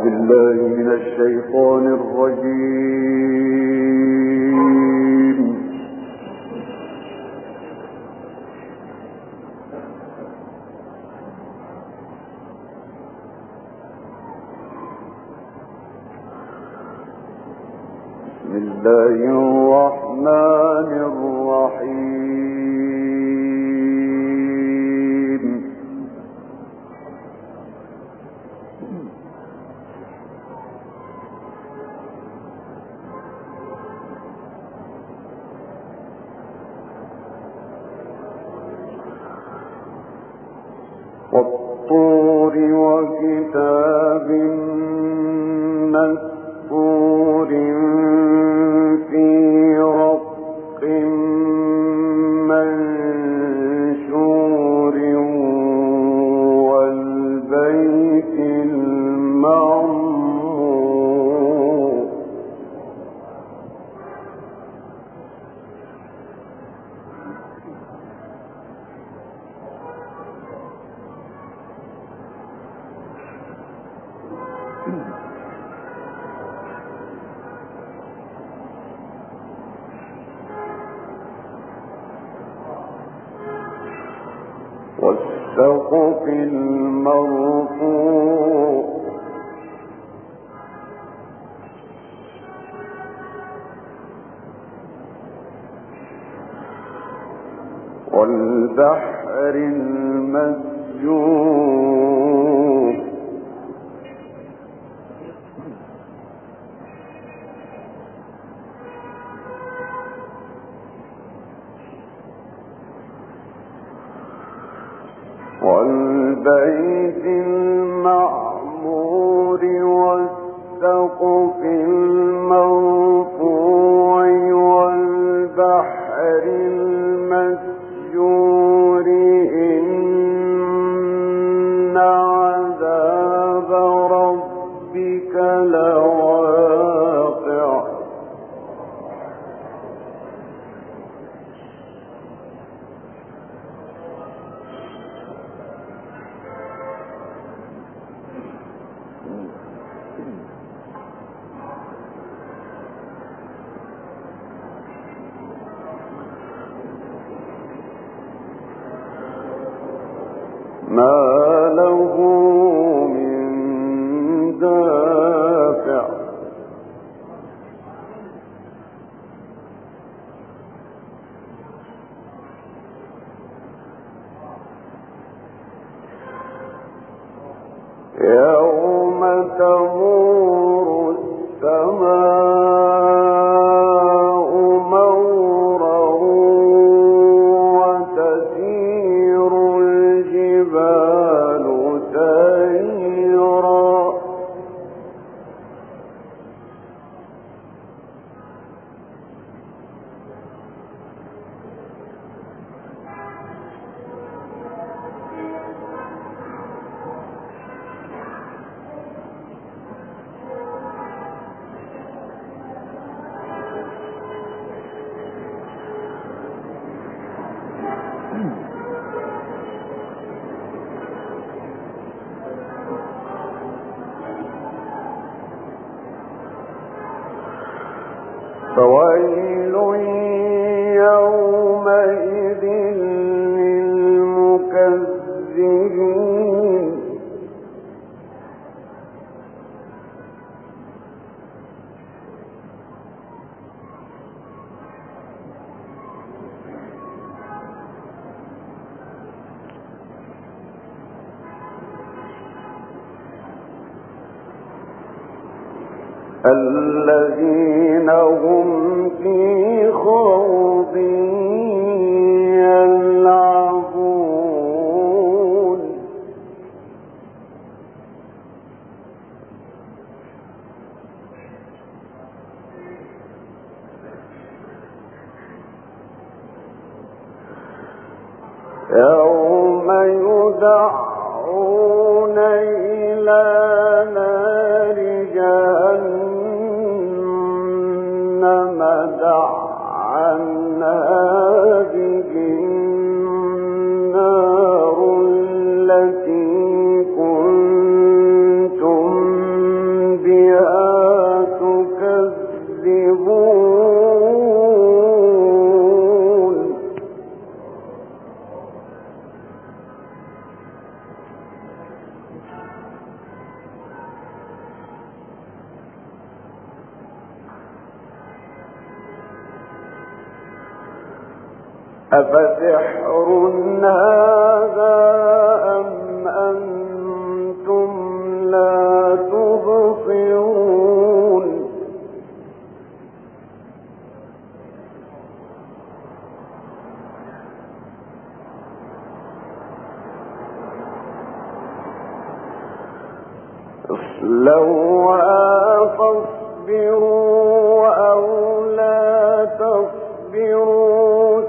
بالله من الشيطان الرجيم. بسم الله الرحمن الرحيم. والطور وكتاب مسطور في رق منشور والبيت المعمور. والسقف المرفوع والبحر المسجور والبيت المعمور والسقف المرفوع والبحر المسجور إن عذاب ربك لواقع. ما له من دافع. يوم تمور السماء مورا وتسير الجبال سيرا. فويل يومئذ للمكذبين. الذين هم في خوض يلعبون. يوم يدعون إلى نار جهنم دعا. هذه النار التي كنتم أفسحر هذا أم أنتم لا تبصرون اصلوها فاصبروا أو لا تصبروا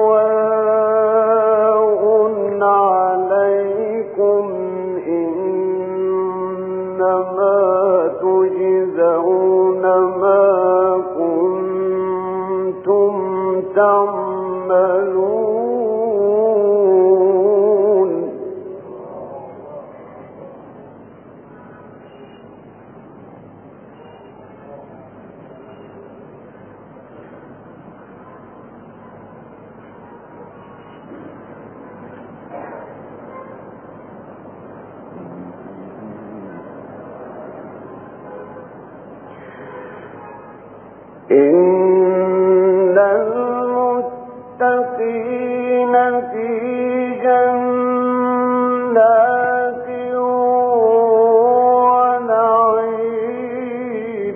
سواء عليكم إنما تجزون ما كنتم تعملون إن المتقين في جنات ونعيم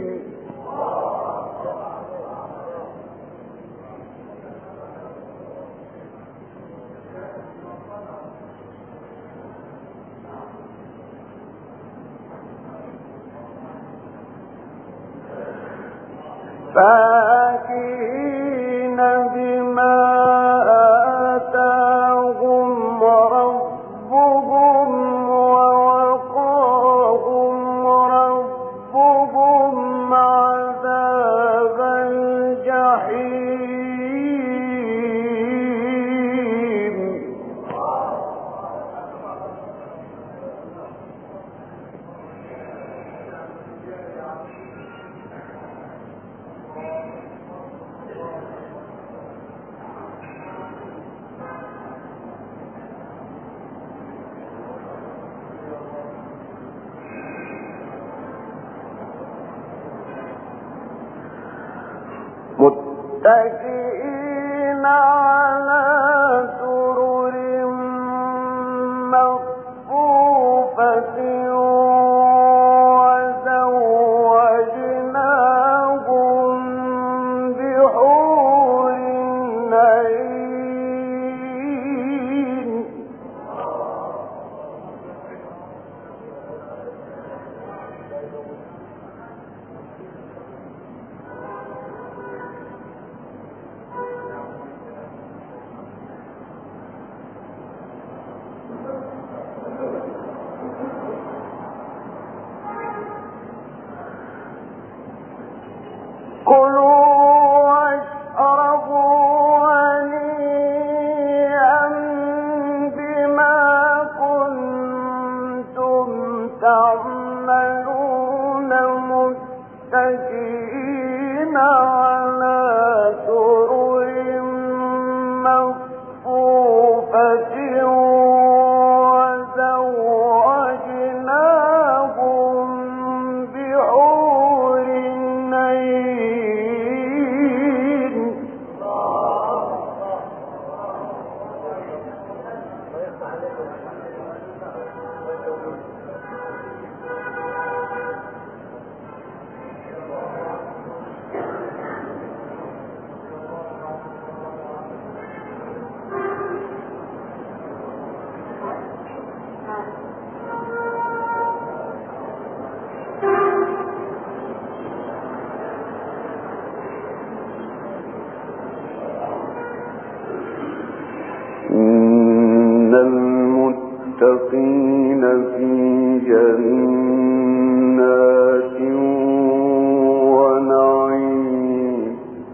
فاكهين بما آتاهم ربهم ووقاهم ربهم عذاب الجحيم متكئين على سرر مصفوفة وزوجناهم بحور عين كلوا واشربوا هنيئا بما كنتم تعملون متكئين على سرر مصفوفة وزوجناهم بحور عين إن المتقين في جنات ونعيم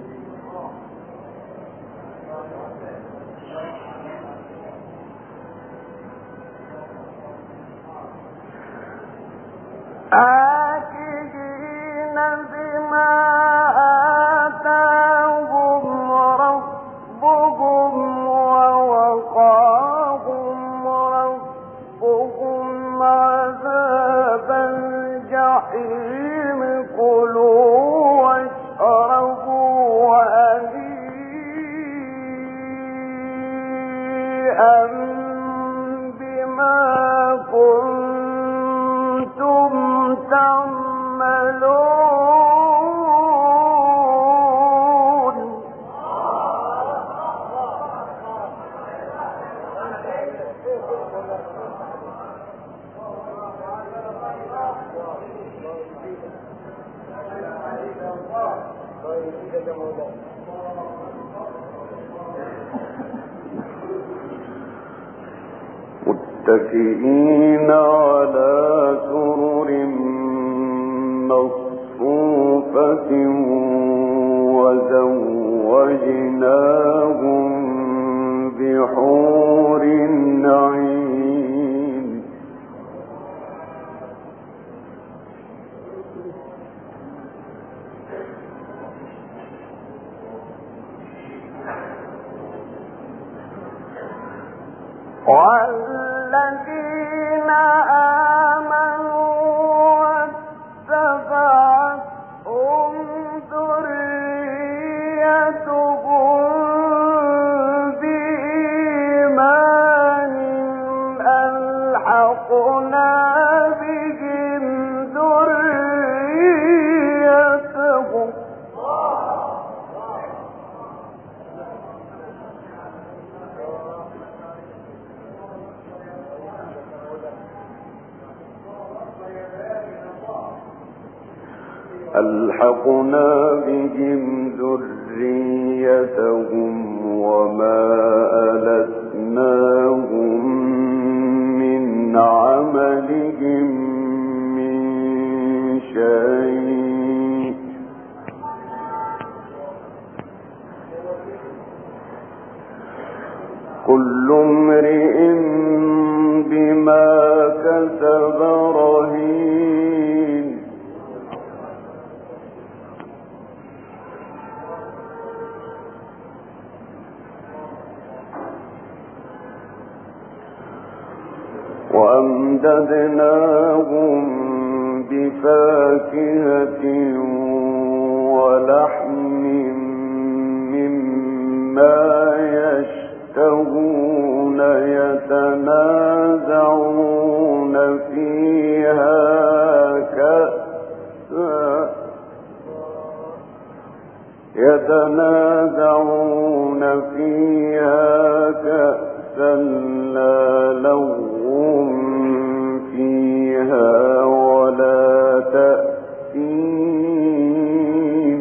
آكلين بما آتاهم ربهم ووقاهم ربهم عذاب الجحيم كلوا واشربوا هنيئا متكئين على سرر مصفوفة وزوجناهم بحور عين والذين آمنوا واتبعتهم ذريتهم بإيمان ألحقنا بهم ذريتهم وما ألتناهم من عملهم من شيء كل امرئ بما كسب رهين وأمددناهم بفاكهة ولحم مما يشتهون يتنازعون فيها كأسا لا لغو فيها ولا تأثيم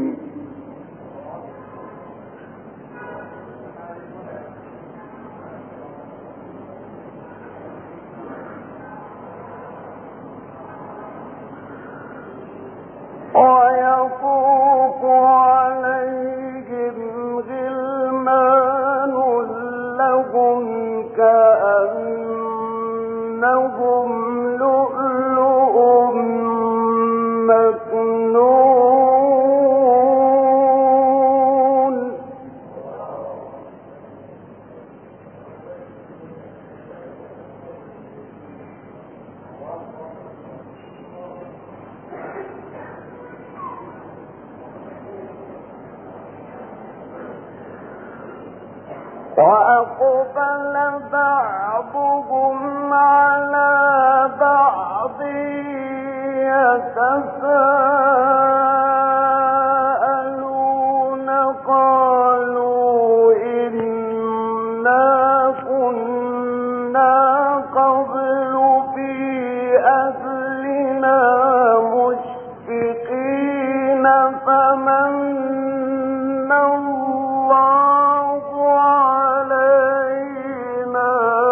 ويطوف عليهم غلمان لهم كأنهم لؤلؤ مكنون وأقبل بعضهم على بعض يتساءلون قالوا إنا كنا قبل في أهلنا مشفقين فمن الله علينا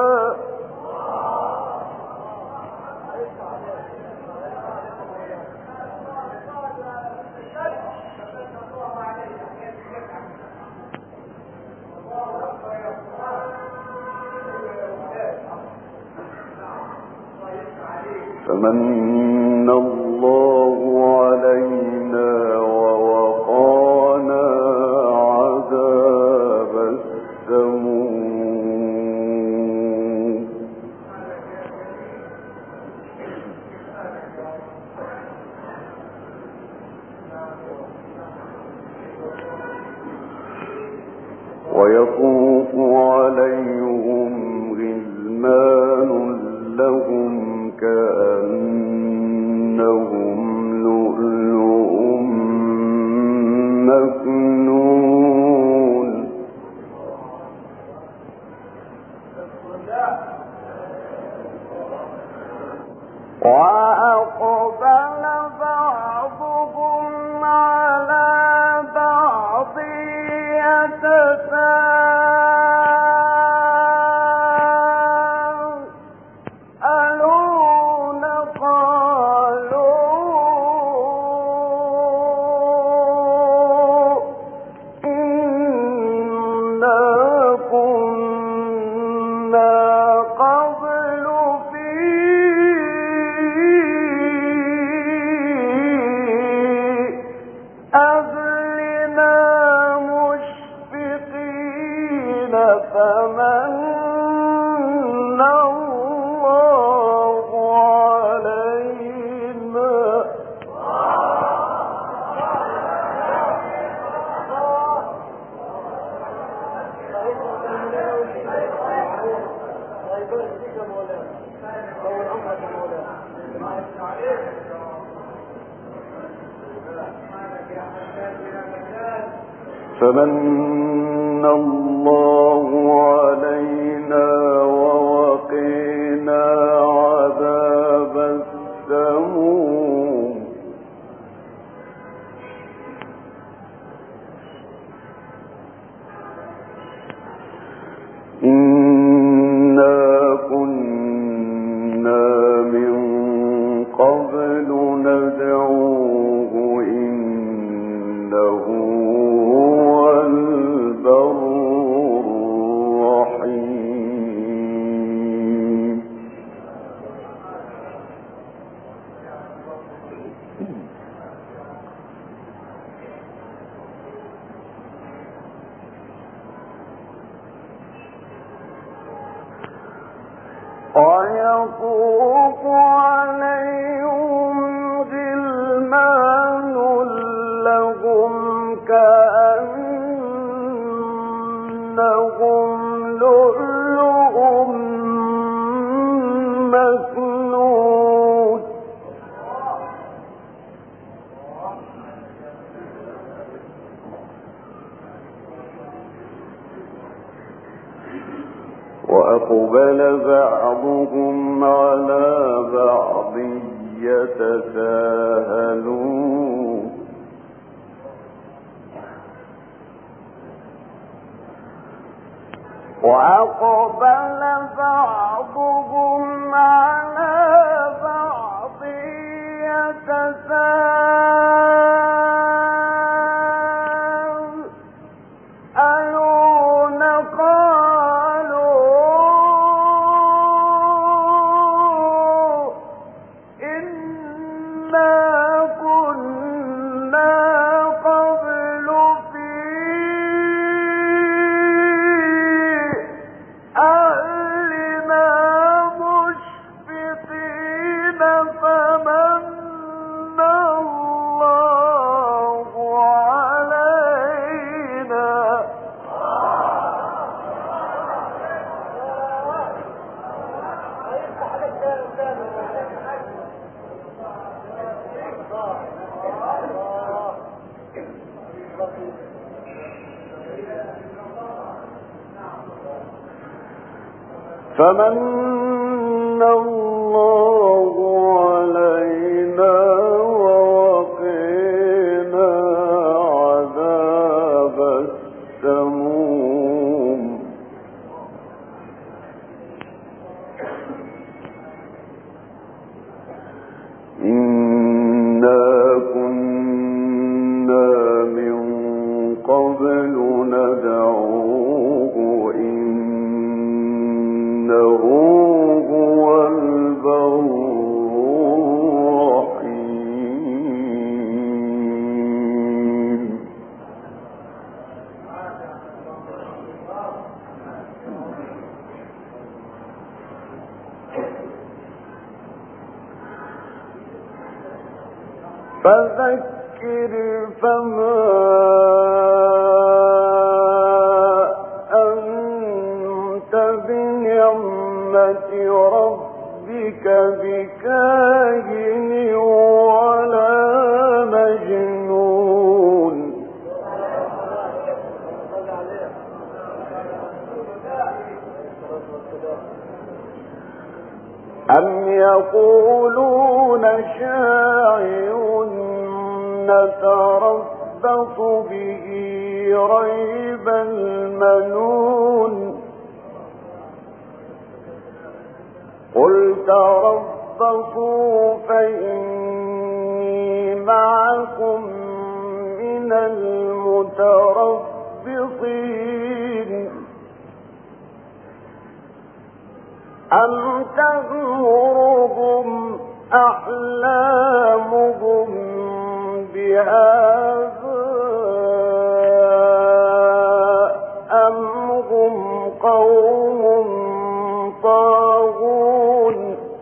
فمن الله علينا ووقانا عذاب السموم ويطوف عليهم غلمان لهم كأنهم لؤلؤ مكنون وأقبل بعضهم على بعض فمن الله علينا ووقينا عذاب السموم إنا كنا من قبل ندعوه إنه هو البر الرحيم ويطوف عليهم غلمان لهم كأنهم لؤلؤ مكنون وأقبل بعضهم على بعض يتساءلون وأقبل بعضهم على بعض يتساءلون قالوا إنا كنا قبل في أهلنا مشفقين فمن الله علينا فمن الله علينا ووقينا عذاب السموم إنا كنا من قبل ندعوه إنه هو البر الرحيم فذكر فما أنت بنعمة ربك بكاهن ولا مجنون أم يقولون شاعر نتربص به ريب المنون قل تربصوا فإني معكم من المتربصين أم تأمرهم أحلامهم بهذا أم هم قوم طاغون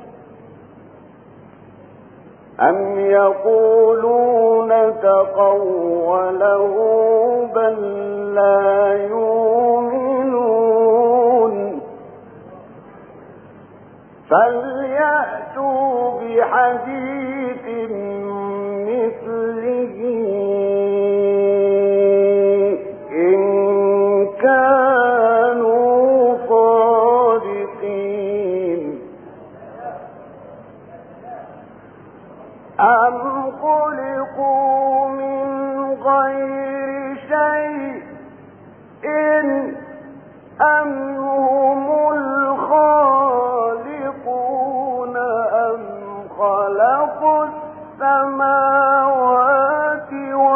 أم يقولون تقوله بل لا يؤمنون فليأتوا بحديث مثله غير شيء أم هم الخالقون أم خلقوا السماوات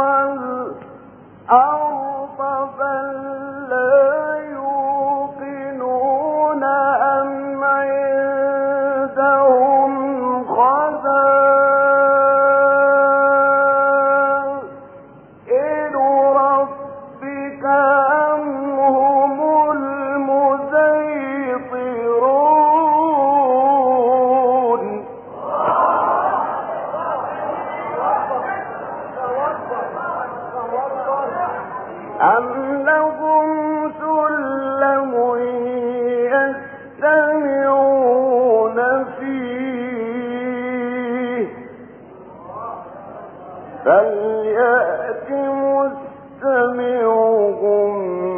والأرض بل لا يوقنون أم عندهم خزائن ربك أم هم المسيطرون أم لهم سلم يستمعون فيه فليأت مستمعهم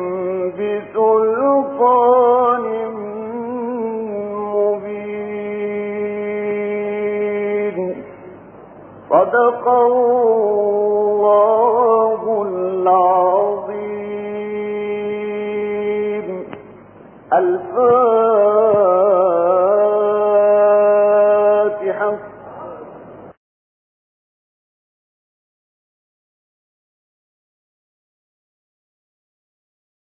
بسلطان مبين صدق الله العظيم. الفاتحة.